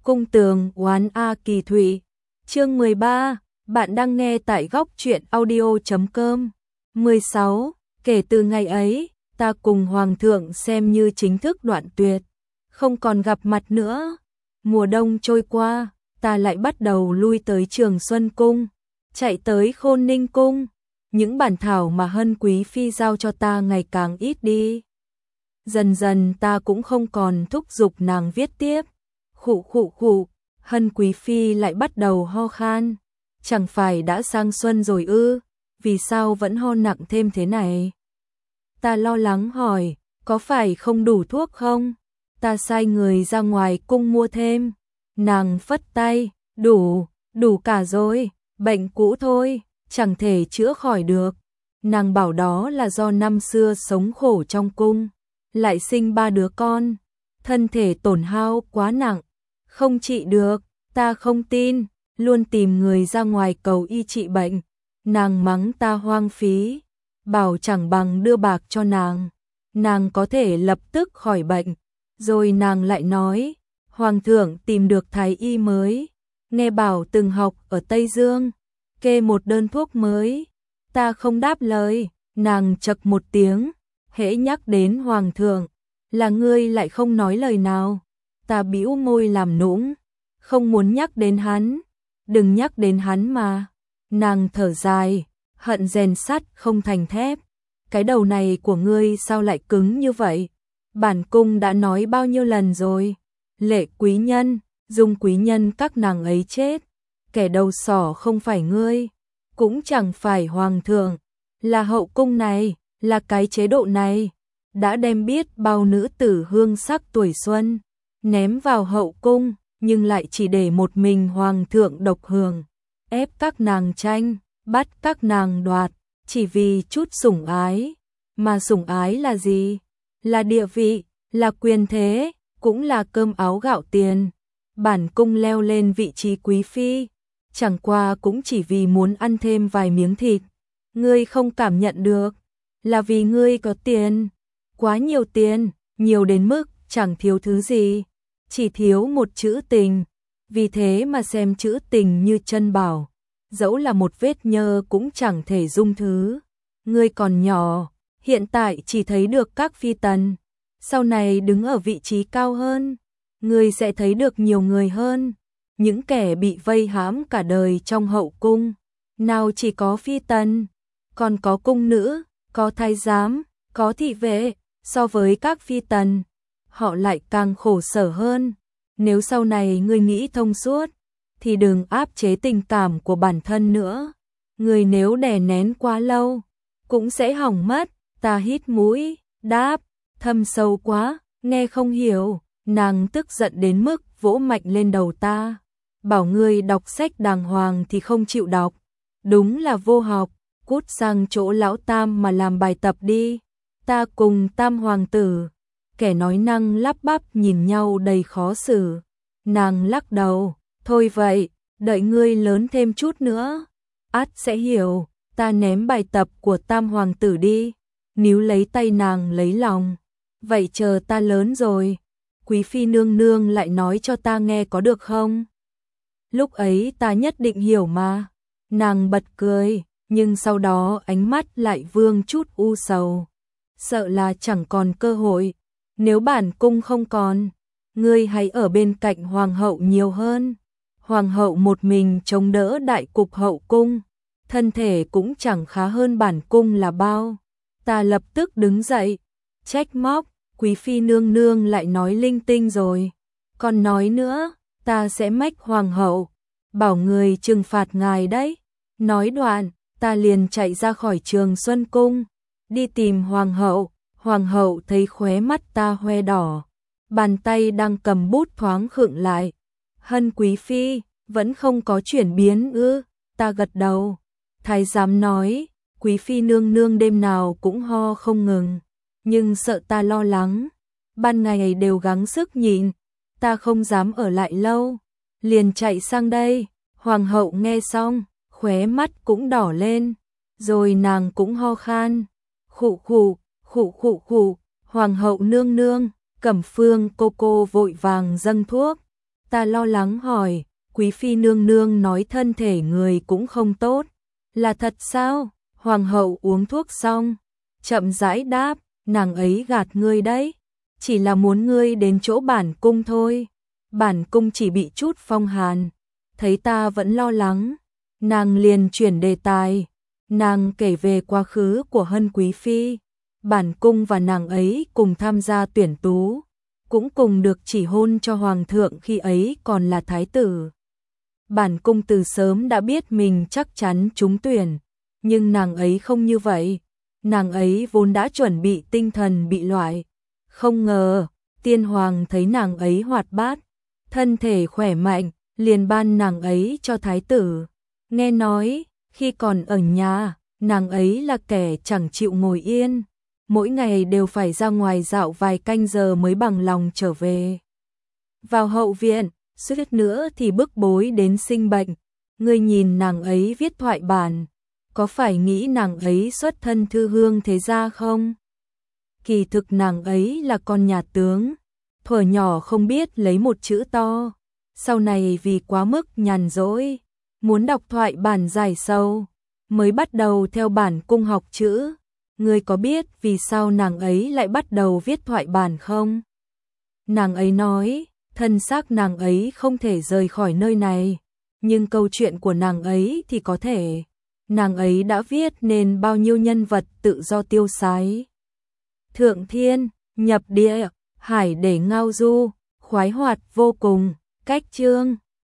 Cung tường oán A Kỳ Thụy. Chương 13, bạn đang nghe tại góc truyện audio.com. 16, kể từ ngày ấy, ta cùng Hoàng thượng xem như chính thức đoạn tuyệt, không còn gặp mặt nữa. Mùa đông trôi qua, ta lại bắt đầu lui tới Trường Xuân Cung, chạy tới Khôn Ninh Cung. Những bản thảo mà Hân Quý Phi giao cho ta ngày càng ít đi. Dần dần ta cũng không còn thúc giục nàng viết tiếp. Khụ, Hân Quý Phi lại bắt đầu ho khan. Chẳng phải đã sang xuân rồi ư, vì sao vẫn ho nặng thêm thế này? Ta lo lắng hỏi, có phải không đủ thuốc không? Ta sai người ra ngoài cung mua thêm. Nàng phất tay, đủ cả rồi, bệnh cũ thôi, chẳng thể chữa khỏi được. Nàng bảo đó là do năm xưa sống khổ trong cung, lại sinh 3 đứa con, thân thể tổn hao quá nặng, không trị được. Ta không tin, luôn tìm người ra ngoài cầu y trị bệnh. Nàng mắng ta hoang phí, bảo chẳng bằng đưa bạc cho nàng có thể lập tức khỏi bệnh. Rồi nàng lại nói, Hoàng thượng tìm được thái y mới, nghe bảo từng học ở Tây Dương, kê một đơn thuốc mới. Ta không đáp lời, nàng chậc một tiếng, hễ nhắc đến Hoàng thượng, là ngươi lại không nói lời nào. Ta bĩu môi làm nũng, không muốn nhắc đến hắn, đừng nhắc đến hắn mà. Nàng thở dài, hận rèn sắt không thành thép. Cái đầu này của ngươi sao lại cứng như vậy? Bản cung đã nói bao nhiêu lần rồi. Lệ quý nhân, Dung quý nhân các nàng ấy chết. Kẻ đầu sỏ không phải ngươi, cũng chẳng phải Hoàng thượng, là hậu cung này, là cái chế độ này. Đã đem biết bao nữ tử hương sắc tuổi xuân ném vào hậu cung, nhưng lại chỉ để một mình Hoàng thượng độc hưởng, ép các nàng tranh, bắt các nàng đoạt, chỉ vì chút sủng ái. Mà sủng ái là gì? Là địa vị, là quyền thế, cũng là cơm áo gạo tiền. Bản cung leo lên vị trí quý phi, chẳng qua cũng chỉ vì muốn ăn thêm vài miếng thịt. Ngươi không cảm nhận được, là vì ngươi có tiền, quá nhiều tiền, nhiều đến mức chẳng thiếu thứ gì, chỉ thiếu một chữ tình. Vì thế mà xem chữ tình như chân bảo, dẫu là một vết nhơ cũng chẳng thể dung thứ. Ngươi còn nhỏ, hiện tại chỉ thấy được các phi tần, sau này đứng ở vị trí cao hơn, ngươi sẽ thấy được nhiều người hơn. Những kẻ bị vây hãm cả đời trong hậu cung, nào chỉ có phi tần, còn có cung nữ, có thái giám, có thị vệ. So với các phi tần, họ lại càng khổ sở hơn. Nếu sau này ngươi nghĩ thông suốt, thì đừng áp chế tình cảm của bản thân nữa. Người nếu đè nén quá lâu, cũng sẽ hỏng mất. Ta hít mũi, đáp, thâm sâu quá, nghe không hiểu. Nàng tức giận đến mức vỗ mạnh lên đầu ta, bảo ngươi đọc sách đàng hoàng thì không chịu đọc. Đúng là vô học, cút sang chỗ lão Tam mà làm bài tập đi. Ta cùng Tam hoàng tử, kẻ nói năng lắp bắp nhìn nhau đầy khó xử. Nàng lắc đầu, thôi vậy, đợi ngươi lớn thêm chút nữa, ắt sẽ hiểu. Ta ném bài tập của Tam hoàng tử đi, níu lấy tay nàng lấy lòng. Vậy chờ ta lớn rồi, quý phi nương nương lại nói cho ta nghe có được không? Lúc ấy ta nhất định hiểu mà. Nàng bật cười, nhưng sau đó ánh mắt lại vương chút u sầu. Sợ là chẳng còn cơ hội. Nếu bản cung không còn, ngươi hãy ở bên cạnh hoàng hậu nhiều hơn. Hoàng hậu một mình chống đỡ đại cục hậu cung, thân thể cũng chẳng khá hơn bản cung là bao. Ta lập tức đứng dậy, trách móc, quý phi nương nương lại nói linh tinh rồi. Còn nói nữa, ta sẽ mách hoàng hậu, bảo người trừng phạt ngài đấy. Nói đoạn, ta liền chạy ra khỏi Trường Xuân Cung, đi tìm hoàng hậu. Hoàng hậu thấy khóe mắt ta hoe đỏ, bàn tay đang cầm bút thoáng khựng lại. Hân quý phi, vẫn không có chuyển biến ư? Ta gật đầu. Thái giám nói, quý phi nương nương đêm nào cũng ho không ngừng, nhưng sợ ta lo lắng, ban ngày đều gắng sức nhịn, ta không dám ở lại lâu, liền chạy sang đây. Hoàng hậu nghe xong, khóe mắt cũng đỏ lên, rồi nàng cũng ho khan. Khụ, hoàng hậu nương nương. Cẩm Phương cô vội vàng dâng thuốc, Ta lo lắng hỏi, quý phi nương nương nói thân thể người cũng không tốt, là thật sao? Hoàng hậu uống thuốc xong, chậm rãi đáp, nàng ấy gạt ngươi đấy, chỉ là muốn ngươi đến chỗ bản cung thôi. Bản cung chỉ bị chút phong hàn, thấy ta vẫn lo lắng, nàng liền chuyển đề tài, nàng kể về quá khứ của Hân quý phi, bản cung và nàng ấy cùng tham gia tuyển tú, cũng cùng được chỉ hôn cho hoàng thượng khi ấy còn là thái tử. Bản cung từ sớm đã biết mình chắc chắn trúng tuyển, nhưng nàng ấy không như vậy, nàng ấy vốn đã chuẩn bị tinh thần bị loại, không ngờ tiên hoàng thấy nàng ấy hoạt bát, thân thể khỏe mạnh, liền ban nàng ấy cho thái tử. Nghe nói, khi còn ở nhà, nàng ấy là kẻ chẳng chịu ngồi yên, mỗi ngày đều phải ra ngoài dạo vài canh giờ mới bằng lòng trở về. Vào hậu viện, suýt nữa thì bức bối đến sinh bệnh. Ngươi nhìn nàng ấy viết thoại bản, có phải nghĩ nàng ấy xuất thân thư hương thế gia không? Kỳ thực nàng ấy là con nhà tướng, thuở nhỏ không biết lấy một chữ to, sau này vì quá mức nhàn rỗi, muốn đọc thoại bản dài sâu, mới bắt đầu theo bản cung học chữ. Ngươi có biết vì sao nàng ấy lại bắt đầu viết thoại bản không? Nàng ấy nói, thân xác nàng ấy không thể rời khỏi nơi này, nhưng câu chuyện của nàng ấy thì có thể. Nàng ấy đã viết nên bao nhiêu nhân vật tự do tiêu sái. Thượng thiên, nhập địa, hải để ngao du, khoái hoạt vô cùng, cách chương.